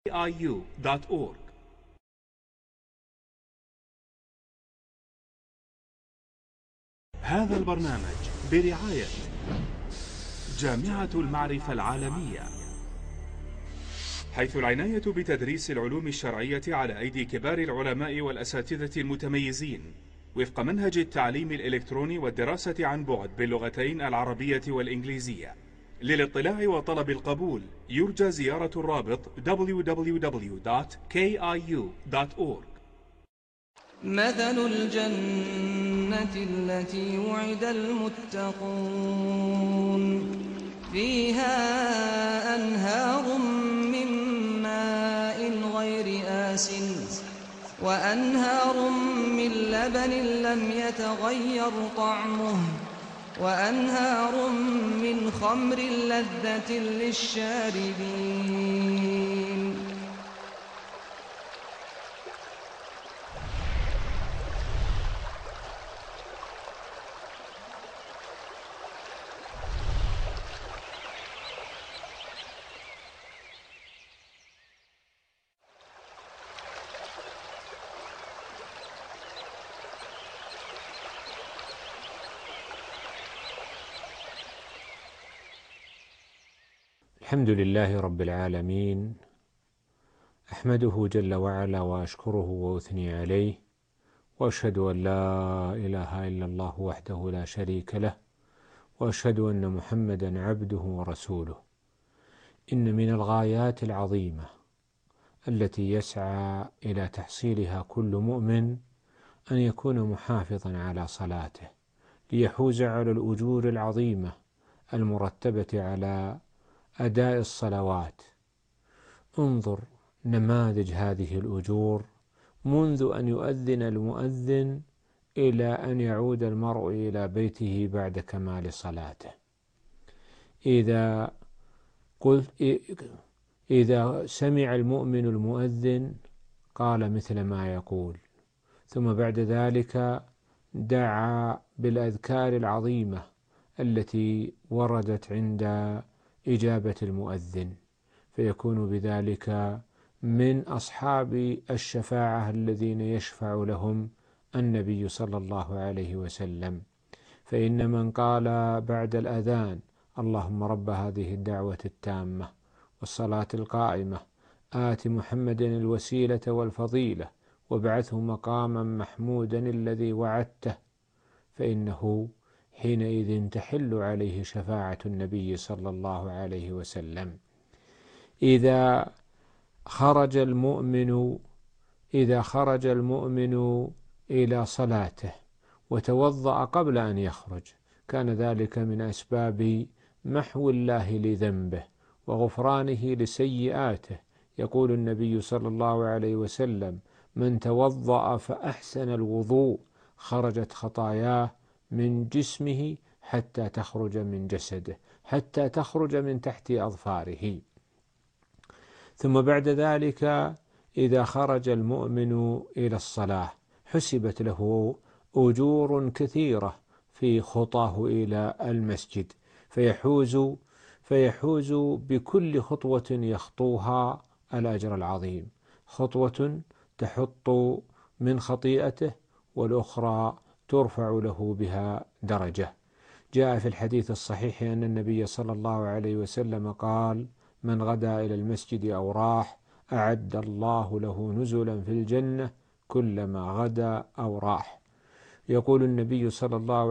kiu.org. هذا البرنامج برعاية جامعة المعرفة العالمية، حيث العناية بتدريس العلوم الشرعية على أيدي كبار العلماء والأساتذة المتميزين وفق منهج التعليم الإلكتروني والدراسة عن بعد باللغتين العربية والإنجليزية. للاطلاع وطلب القبول يرجى زيارة الرابط www.kiu.org. مثل الجنة التي وعد المتقون فيها أنهار من ماء غير آسن وأنهار من لبن لم يتغير طعمه وأنهار من خمر لذة للشاربين. الحمد لله رب العالمين، أحمده جل وعلا وأشكره وأثني عليه، وأشهد أن لا إله إلا الله وحده لا شريك له، وأشهد أن محمدا عبده ورسوله. إن من الغايات العظيمة التي يسعى إلى تحصيلها كل مؤمن أن يكون محافظا على صلاته ليحوز على الأجور العظيمة المرتبة على أداء الصلوات. انظر نماذج هذه الأجور منذ أن يؤذن المؤذن إلى أن يعود المرء إلى بيته بعد كمال صلاته. إذا سمع المؤمن المؤذن قال مثل ما يقول، ثم بعد ذلك دعا بالأذكار العظيمة التي وردت عند إجابة المؤذن، فيكون بذلك من أصحاب الشفاعة الذين يشفع لهم النبي صلى الله عليه وسلم. فإن من قال بعد الأذان اللهم رب هذه الدعوة التامة والصلاة القائمة آت محمدا الوسيلة والفضيلة وابعثه مقاما محمودا الذي وعدته، فإنه حينئذ تحل عليه شفاعة النبي صلى الله عليه وسلم. إذا خرج المؤمن إلى صلاته وتوضأ قبل أن يخرج كان ذلك من أسباب محو الله لذنبه وغفرانه لسيئاته. يقول النبي صلى الله عليه وسلم: من توضأ فأحسن الوضوء خرجت خطاياه من جسمه حتى تخرج من جسده، حتى تخرج من تحت أظفاره. ثم بعد ذلك إذا خرج المؤمن إلى الصلاة حسبت له أجور كثيرة في خطاه إلى المسجد، فيحوز بكل خطوة يخطوها الأجر العظيم، خطوة تحط من خطيئته والأخرى ترفع له بها درجة. جاء في الحديث الصحيح أن النبي صلى الله عليه وسلم قال: من غدا إلى المسجد أو راح أعد الله له نزلا في الجنة كلما غدا أو راح. يقول النبي صلى الله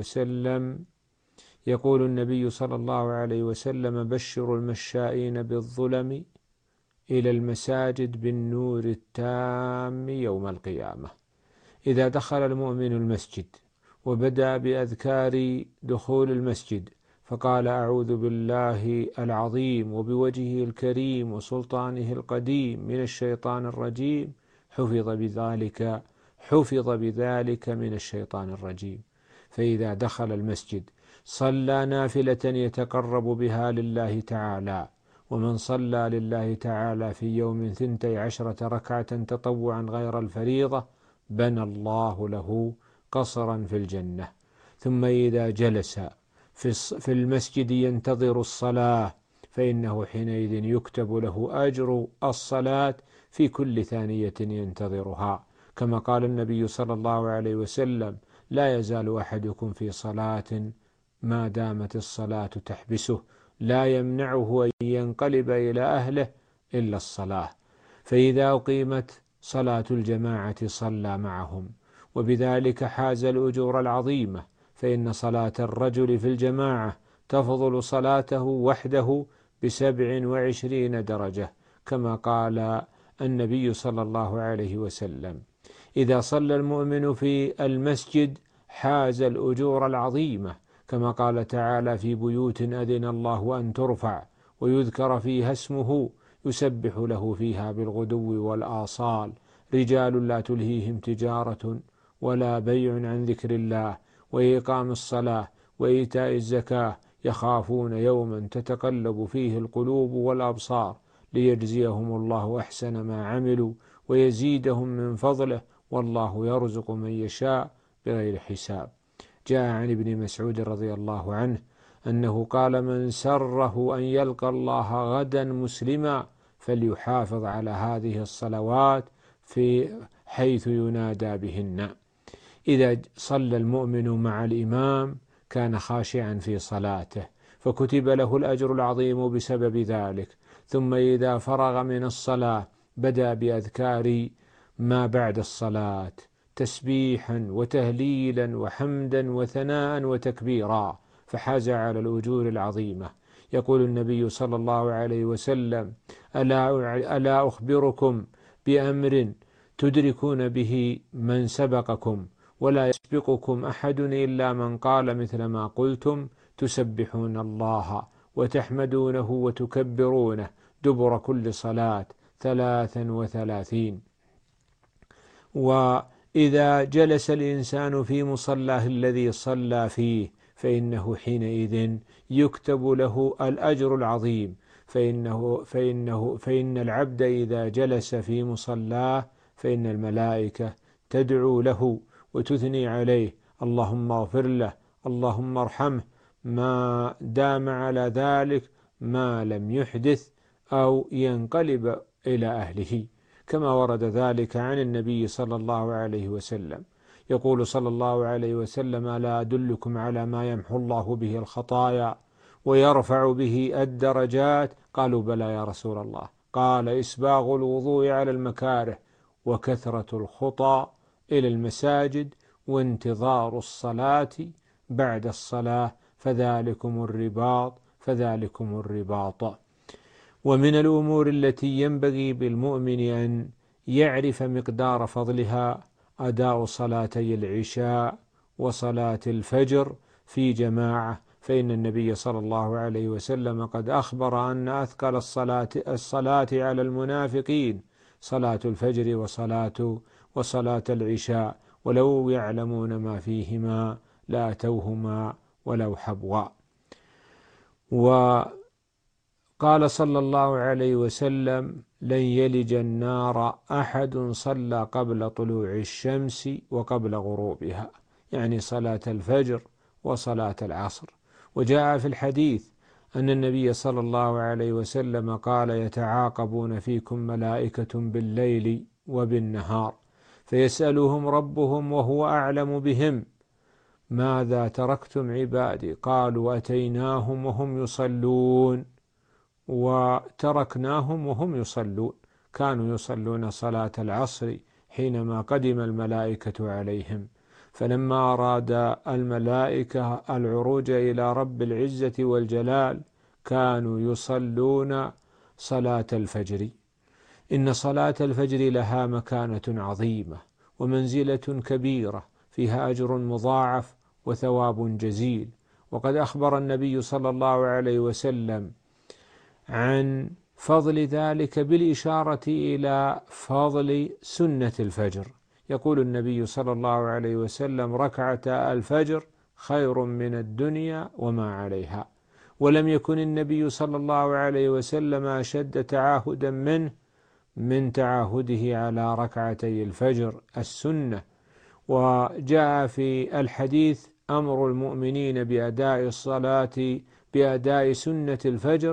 عليه وسلم: بشروا المشائين بالظلم إلى المساجد بالنور التام يوم القيامة. إذا دخل المؤمن المسجد وبدأ بأذكار دخول المسجد فقال: أعوذ بالله العظيم وبوجهه الكريم وسلطانه القديم من الشيطان الرجيم، حفظ بذلك من الشيطان الرجيم. فإذا دخل المسجد صلى نافلة يتقرب بها لله تعالى، ومن صلى لله تعالى في يوم 12 ركعة تطوعا غير الفريضة بنى الله له قصرا في الجنة. ثم إذا جلس في المسجد ينتظر الصلاة فإنه حينئذ يكتب له أجر الصلاة في كل ثانية ينتظرها، كما قال النبي صلى الله عليه وسلم: لا يزال أحدكم في صلاة ما دامت الصلاة تحبسه، لا يمنعه أن ينقلب إلى أهله إلا الصلاة. فإذا أقيمت صلاة الجماعة صلى معهم، وبذلك حاز الأجور العظيمة، فإن صلاة الرجل في الجماعة تفضل صلاته وحده ب27 درجة، كما قال النبي صلى الله عليه وسلم: إذا صلى المؤمن في المسجد حاز الأجور العظيمة، كما قال تعالى: في بيوت أذن الله أن ترفع ويذكر فيها اسمه يسبح له فيها بالغدو والآصال رجال لا تلهيهم تجارة ولا بيع عن ذكر الله وإقام الصلاة وإيتاء الزكاة يخافون يوما تتقلب فيه القلوب والأبصار ليجزيهم الله أحسن ما عملوا ويزيدهم من فضله والله يرزق من يشاء بغير حساب. جاء عن ابن مسعود رضي الله عنه أنه قال: من سره أن يلقى الله غدا مسلما فليحافظ على هذه الصلوات في حيث ينادى بهن. إذا صلى المؤمن مع الإمام كان خاشعا في صلاته فكتب له الأجر العظيم بسبب ذلك، ثم إذا فرغ من الصلاة بدأ بأذكار ما بعد الصلاة تسبيحا وتهليلا وحمدا وثناء وتكبيرا، فحاز على الأجور العظيمة. يقول النبي صلى الله عليه وسلم: ألا أخبركم بأمر تدركون به من سبقكم ولا يسبقكم أحد إلا من قال مثل ما قلتم، تسبحون الله وتحمدونه وتكبرونه دبر كل صلاة 33. وإذا جلس الإنسان في مصلاه الذي صلى فيه فإنه حينئذ يكتب له الأجر العظيم، فإن العبد إذا جلس في مصلاه فإن الملائكة تدعو له وتثني عليه: اللهم اغفر له، اللهم ارحمه، ما دام على ذلك ما لم يحدث أو ينقلب إلى أهله، كما ورد ذلك عن النبي صلى الله عليه وسلم. يقول صلى الله عليه وسلم: ألا أدلكم على ما يمحو الله به الخطايا ويرفع به الدرجات؟ قالوا: بلى يا رسول الله. قال: إسباغ الوضوء على المكاره وكثرة الخطى إلى المساجد وانتظار الصلاة بعد الصلاة فذلكم الرباط. ومن الأمور التي ينبغي بالمؤمن أن يعرف مقدار فضلها أداء صلاتي العشاء وصلاة الفجر في جماعة، فإن النبي صلى الله عليه وسلم قد أخبر أن أثقل الصلاة على المنافقين صلاة الفجر وصلاة العشاء، ولو يعلمون ما فيهما لأتوهما ولو حبوا. وقال صلى الله عليه وسلم: لن يلج النار أحد صلى قبل طلوع الشمس وقبل غروبها، يعني صلاة الفجر وصلاة العصر. وجاء في الحديث أن النبي صلى الله عليه وسلم قال: يتعاقبون فيكم ملائكة بالليل وبالنهار فيسألهم ربهم وهو أعلم بهم: ماذا تركتم عبادي؟ قالوا: أتيناهم وهم يصلون وتركناهم وهم يصلون. كانوا يصلون صلاة العصر حينما قدم الملائكة عليهم، فلما أراد الملائكة العروج إلى رب العزة والجلال كانوا يصلون صلاة الفجر. إن صلاة الفجر لها مكانة عظيمة ومنزلة كبيرة، فيها أجر مضاعف وثواب جزيل. وقد أخبر النبي صلى الله عليه وسلم عن فضل ذلك بالإشارة إلى فضل سنة الفجر. يقول النبي صلى الله عليه وسلم: ركعتا الفجر خير من الدنيا وما عليها. ولم يكن النبي صلى الله عليه وسلم أشد تعاهدا من تعاهده على ركعتي الفجر السنة. وجاء في الحديث أمر المؤمنين بأداء سنة الفجر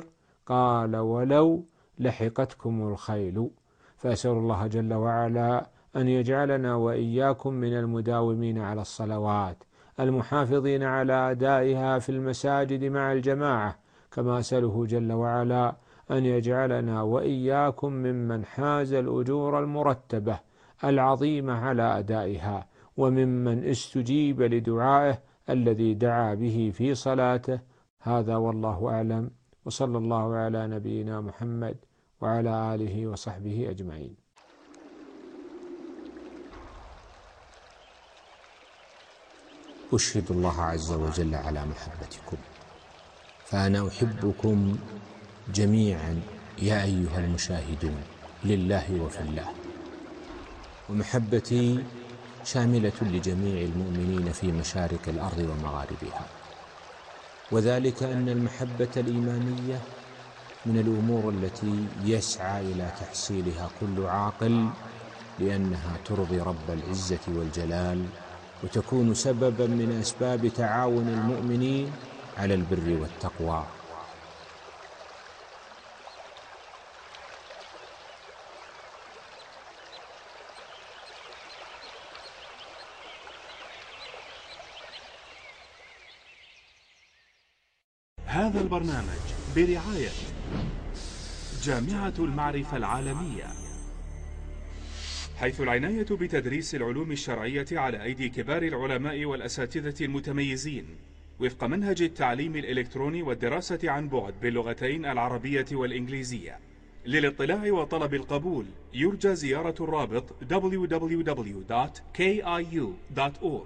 قال ولو لحقتكم الخيل. فأسأل الله جل وعلا أن يجعلنا وإياكم من المداومين على الصلوات المحافظين على أدائها في المساجد مع الجماعة، كما أسأله جل وعلا أن يجعلنا وإياكم ممن حاز الأجور المرتبة العظيمة على أدائها، وممن استجيب لدعائه الذي دعا به في صلاته. هذا والله أعلم، وصلى الله على نبينا محمد وعلى آله وصحبه أجمعين. أشهد الله عز وجل على محبتكم، فأنا أحبكم جميعا يا أيها المشاهدون لله وفي الله، ومحبتي شاملة لجميع المؤمنين في مشارق الأرض ومغاربها، وذلك أن المحبة الإيمانية من الأمور التي يسعى إلى تحصيلها كل عاقل، لأنها ترضي رب العزة والجلال، وتكون سببا من أسباب تعاون المؤمنين على البر والتقوى. هذا البرنامج برعاية جامعة المعرفة العالمية، حيث العناية بتدريس العلوم الشرعية على أيدي كبار العلماء والأساتذة المتميزين وفق منهج التعليم الإلكتروني والدراسة عن بعد باللغتين العربية والإنجليزية. للاطلاع وطلب القبول يرجى زيارة الرابط www.kiu.org.